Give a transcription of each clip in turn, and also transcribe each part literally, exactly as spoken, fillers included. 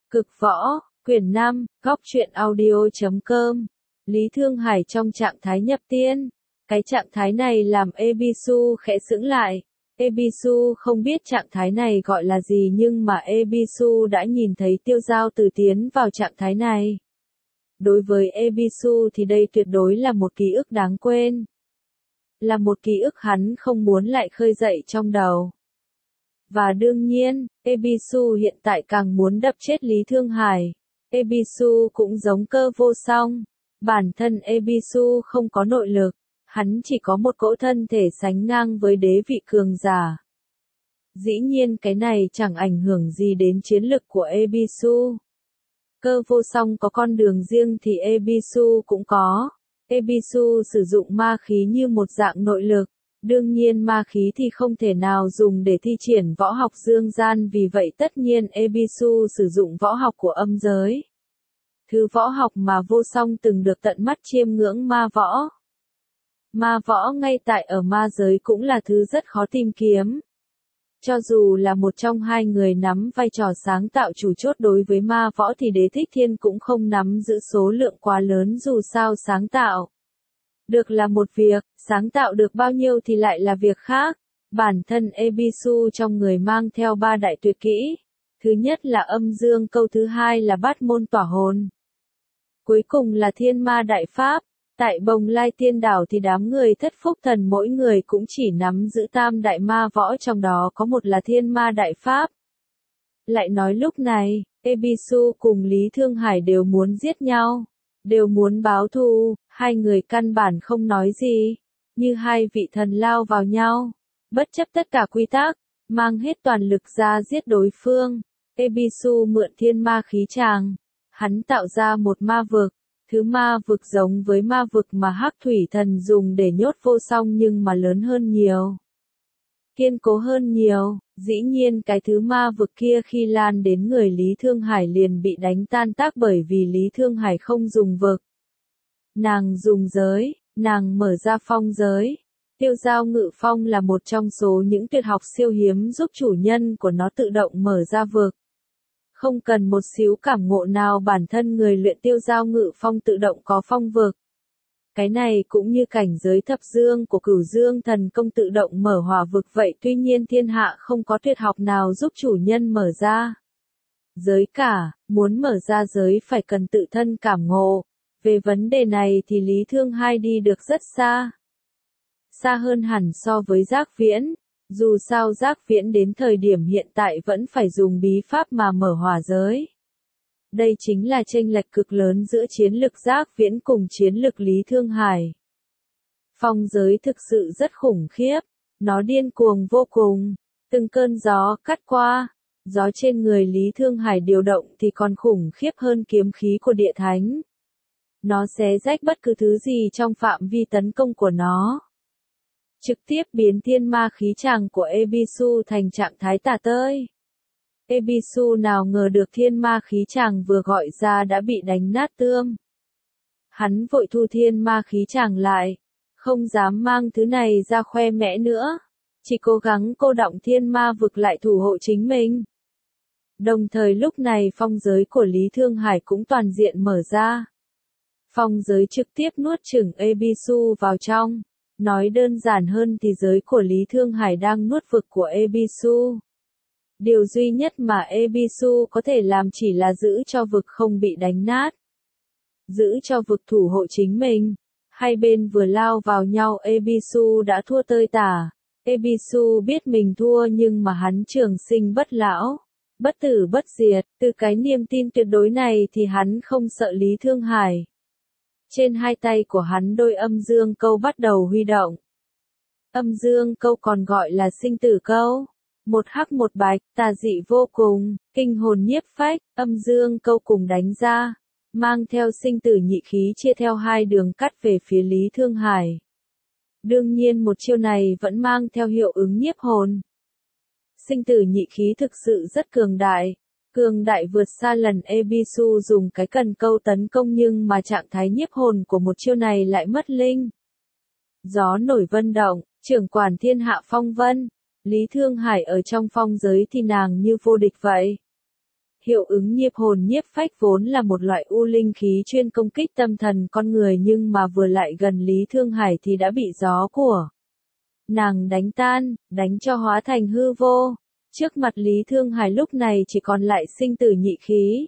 Cực võ, quyển năm, góc truyện audio chấm com. Lý Thương Hải trong trạng thái nhập tiên. Cái trạng thái này làm Ebisu khẽ sững lại. Ebisu không biết trạng thái này gọi là gì nhưng mà Ebisu đã nhìn thấy Tiêu Giao Tử tiến vào trạng thái này. Đối với Ebisu thì đây tuyệt đối là một ký ức đáng quên. Là một ký ức hắn không muốn lại khơi dậy trong đầu. Và đương nhiên, Ebisu hiện tại càng muốn đập chết Lý Thương Hải. Ebisu cũng giống Cơ Vô Song. Bản thân Ebisu không có nội lực, hắn chỉ có một cỗ thân thể sánh ngang với đế vị cường giả. Dĩ nhiên cái này chẳng ảnh hưởng gì đến chiến lực của Ebisu. Cơ Vô Song có con đường riêng thì Ebisu cũng có. Ebisu sử dụng ma khí như một dạng nội lực. Đương nhiên ma khí thì không thể nào dùng để thi triển võ học dương gian, vì vậy tất nhiên Ebisu sử dụng võ học của âm giới. Thứ võ học mà Vô Song từng được tận mắt chiêm ngưỡng ma võ. Ma võ ngay tại ở ma giới cũng là thứ rất khó tìm kiếm. Cho dù là một trong hai người nắm vai trò sáng tạo chủ chốt đối với ma võ thì Đế Thích Thiên cũng không nắm giữ số lượng quá lớn, dù sao sáng tạo được là một việc, sáng tạo được bao nhiêu thì lại là việc khác. Bản thân Ebisu trong người mang theo ba đại tuyệt kỹ. Thứ nhất là âm dương câu, thứ hai là bát môn tỏa hồn. Cuối cùng là thiên ma đại pháp. Tại Bồng Lai Tiên Đảo thì đám người Thất Phúc Thần mỗi người cũng chỉ nắm giữ tam đại ma võ, trong đó có một là thiên ma đại pháp. Lại nói lúc này, Ebisu cùng Lý Thương Hải đều muốn giết nhau. Đều muốn báo thù, hai người căn bản không nói gì, như hai vị thần lao vào nhau, bất chấp tất cả quy tắc, mang hết toàn lực ra giết đối phương. Ebisu mượn thiên ma khí tràng, hắn tạo ra một ma vực, thứ ma vực giống với ma vực mà Hắc Thủy Thần dùng để nhốt Vô Song nhưng mà lớn hơn nhiều, kiên cố hơn nhiều. Dĩ nhiên cái thứ ma vực kia khi lan đến người Lý Thương Hải liền bị đánh tan tác, bởi vì Lý Thương Hải không dùng vực. Nàng dùng giới, nàng mở ra phong giới. Tiêu Giao Ngự Phong là một trong số những tuyệt học siêu hiếm giúp chủ nhân của nó tự động mở ra vực. Không cần một xíu cảm ngộ nào, bản thân người luyện Tiêu Giao Ngự Phong tự động có phong vực. Cái này cũng như cảnh giới thập dương của Cửu Dương Thần Công tự động mở hỏa vực vậy, tuy nhiên thiên hạ không có tuyệt học nào giúp chủ nhân mở ra giới cả, muốn mở ra giới phải cần tự thân cảm ngộ. Về vấn đề này thì Lý Thương Hải đi được rất xa. Xa hơn hẳn so với Giác Viễn, dù sao Giác Viễn đến thời điểm hiện tại vẫn phải dùng bí pháp mà mở hỏa giới. Đây chính là chênh lệch cực lớn giữa chiến lực Giác Viễn cùng chiến lực Lý Thương Hải. Phong giới thực sự rất khủng khiếp, nó điên cuồng vô cùng, từng cơn gió cắt qua, gió trên người Lý Thương Hải điều động thì còn khủng khiếp hơn kiếm khí của địa thánh. Nó xé rách bất cứ thứ gì trong phạm vi tấn công của nó. Trực tiếp biến thiên ma khí tràng của Ebisu thành trạng thái tả tơi. Ebisu nào ngờ được thiên ma khí tràng vừa gọi ra đã bị đánh nát tươm. Hắn vội thu thiên ma khí tràng lại, không dám mang thứ này ra khoe mẽ nữa, chỉ cố gắng cô đọng thiên ma vực lại thủ hộ chính mình. Đồng thời lúc này phong giới của Lý Thương Hải cũng toàn diện mở ra. Phong giới trực tiếp nuốt chửng Ebisu vào trong. Nói đơn giản hơn thì giới của Lý Thương Hải đang nuốt vực của Ebisu. Điều duy nhất mà Ebisu có thể làm chỉ là giữ cho vực không bị đánh nát. Giữ cho vực thủ hộ chính mình. Hai bên vừa lao vào nhau, Ebisu đã thua tơi tả. Ebisu biết mình thua nhưng mà hắn trường sinh bất lão, bất tử bất diệt. Từ cái niềm tin tuyệt đối này thì hắn không sợ Lý Thương Hải. Trên hai tay của hắn đôi âm dương câu bắt đầu huy động. Âm dương câu còn gọi là sinh tử câu. Một hắc một bạch, tà dị vô cùng, kinh hồn nhiếp phách, âm dương câu cùng đánh ra. Mang theo sinh tử nhị khí chia theo hai đường cắt về phía Lý Thương Hải. Đương nhiên một chiêu này vẫn mang theo hiệu ứng nhiếp hồn. Sinh tử nhị khí thực sự rất cường đại. Cường đại vượt xa lần Ebisu dùng cái cần câu tấn công, nhưng mà trạng thái nhiếp hồn của một chiêu này lại mất linh. Gió nổi vân động, trưởng quản thiên hạ phong vân. Lý Thương Hải ở trong phong giới thì nàng như vô địch vậy. Hiệu ứng nhiếp hồn nhiếp phách vốn là một loại u linh khí chuyên công kích tâm thần con người nhưng mà vừa lại gần Lý Thương Hải thì đã bị gió của nàng đánh tan, đánh cho hóa thành hư vô. Trước mặt Lý Thương Hải lúc này chỉ còn lại sinh tử nhị khí.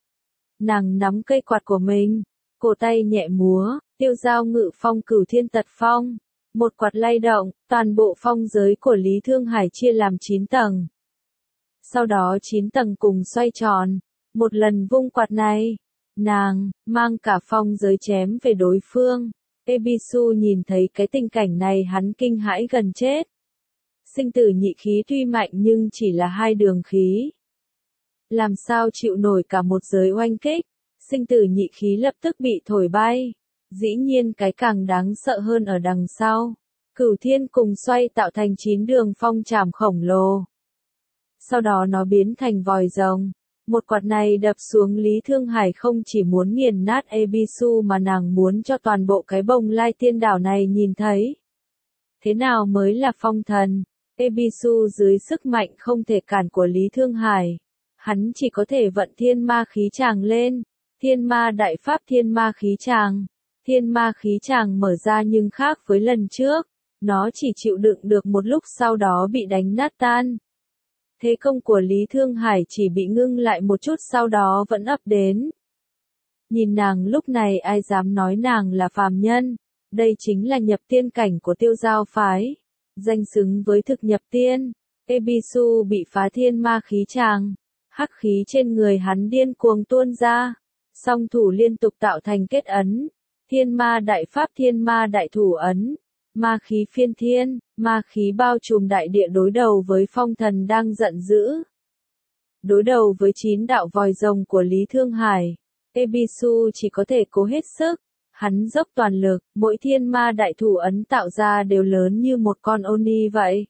Nàng nắm cây quạt của mình, cổ tay nhẹ múa, tiêu dao ngự phong cửu thiên tật phong. Một quạt lay động, toàn bộ phong giới của Lý Thương Hải chia làm chín tầng. Sau đó chín tầng cùng xoay tròn. Một lần vung quạt này, nàng mang cả phong giới chém về đối phương. Ebisu nhìn thấy cái tình cảnh này hắn kinh hãi gần chết. Sinh tử nhị khí tuy mạnh nhưng chỉ là hai đường khí. Làm sao chịu nổi cả một giới oanh kích, sinh tử nhị khí lập tức bị thổi bay. Dĩ nhiên cái càng đáng sợ hơn ở đằng sau. Cửu thiên cùng xoay tạo thành chín đường phong trảm khổng lồ. Sau đó nó biến thành vòi rồng. Một quạt này đập xuống Lý Thương Hải không chỉ muốn nghiền nát Ebisu mà nàng muốn cho toàn bộ cái bồng lai tiên đảo này nhìn thấy. Thế nào mới là phong thần? Ebisu dưới sức mạnh không thể cản của Lý Thương Hải. Hắn chỉ có thể vận thiên ma khí tràng lên. Thiên ma đại pháp thiên ma khí tràng. Thiên ma khí tràng mở ra nhưng khác với lần trước. Nó chỉ chịu đựng được một lúc sau đó bị đánh nát tan. Thế công của Lý Thương Hải chỉ bị ngưng lại một chút sau đó vẫn ập đến. Nhìn nàng lúc này ai dám nói nàng là phàm nhân. Đây chính là nhập tiên cảnh của Tiêu Giao phái. Danh xứng với thực nhập tiên. Ebisu bị phá thiên ma khí tràng. Hắc khí trên người hắn điên cuồng tuôn ra. Song thủ liên tục tạo thành kết ấn. Thiên ma đại pháp thiên ma đại thủ ấn. Ma khí phiên thiên, ma khí bao trùm đại địa đối đầu với phong thần đang giận dữ. Đối đầu với chín đạo vòi rồng của Lý Thương Hải. Ebisu chỉ có thể cố hết sức. Hắn dốc toàn lực, mỗi thiên ma đại thủ ấn tạo ra đều lớn như một con oni vậy.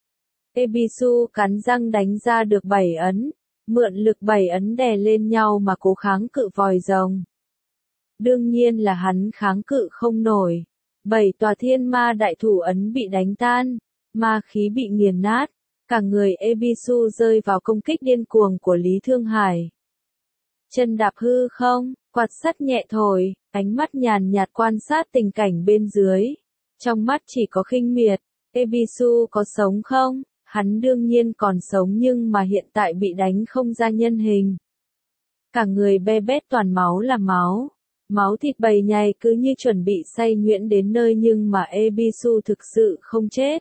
Ebisu cắn răng đánh ra được bảy ấn. Mượn lực bảy ấn đè lên nhau mà cố kháng cự vòi rồng. Đương nhiên là hắn kháng cự không nổi. Bảy tòa thiên ma đại thủ ấn bị đánh tan, ma khí bị nghiền nát, cả người Ebisu rơi vào công kích điên cuồng của Lý Thương Hải. Chân đạp hư không, quạt sắt nhẹ thổi, ánh mắt nhàn nhạt quan sát tình cảnh bên dưới. Trong mắt chỉ có khinh miệt, Ebisu có sống không? Hắn đương nhiên còn sống nhưng mà hiện tại bị đánh không ra nhân hình. Cả người be bét toàn máu là máu. Máu thịt bầy nhầy cứ như chuẩn bị xay nhuyễn đến nơi nhưng mà Ebisu thực sự không chết.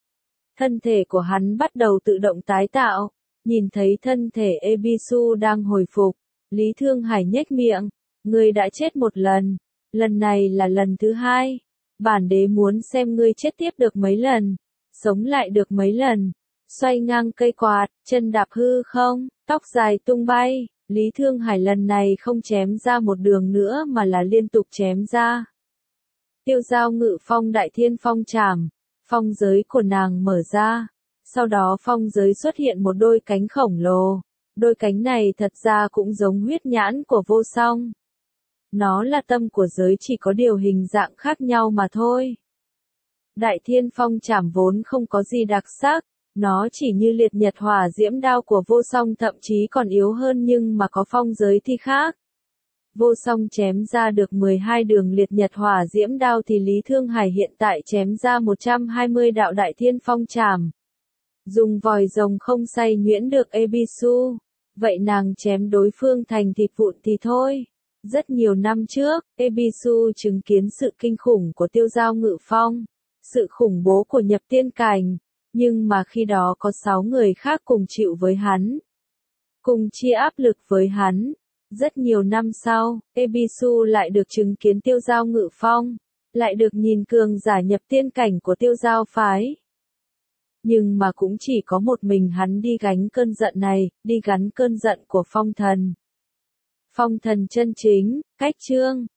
Thân thể của hắn bắt đầu tự động tái tạo. Nhìn thấy thân thể Ebisu đang hồi phục, Lý Thương Hải nhếch miệng. Ngươi đã chết một lần. Lần này là lần thứ hai. Bản đế muốn xem ngươi chết tiếp được mấy lần. Sống lại được mấy lần. Xoay ngang cây quạt, chân đạp hư không, tóc dài tung bay. Lý Thương Hải lần này không chém ra một đường nữa mà là liên tục chém ra. Tiêu Giao ngự phong đại thiên phong trảm, phong giới của nàng mở ra. Sau đó phong giới xuất hiện một đôi cánh khổng lồ. Đôi cánh này thật ra cũng giống huyết nhãn của vô song. Nó là tâm của giới chỉ có điều hình dạng khác nhau mà thôi. Đại thiên phong trảm vốn không có gì đặc sắc. Nó chỉ như liệt nhật hỏa diễm đao của vô song thậm chí còn yếu hơn nhưng mà có phong giới thì khác. Vô song chém ra được mười hai đường liệt nhật hỏa diễm đao thì Lý Thương Hải hiện tại chém ra một trăm hai mươi đạo đại thiên phong trảm. Dùng vòi rồng không xay nhuyễn được Ebisu. Vậy nàng chém đối phương thành thịt vụn thì thôi. Rất nhiều năm trước, Ebisu chứng kiến sự kinh khủng của Tiêu Giao ngự phong. Sự khủng bố của nhập tiên cảnh. Nhưng mà khi đó có sáu người khác cùng chịu với hắn. Cùng chia áp lực với hắn. Rất nhiều năm sau, Ebisu lại được chứng kiến Tiêu Giao ngự phong. Lại được nhìn cường giả nhập tiên cảnh của Tiêu Giao phái. Nhưng mà cũng chỉ có một mình hắn đi gánh cơn giận này, đi gánh cơn giận của phong thần. Phong thần chân chính, cách chương.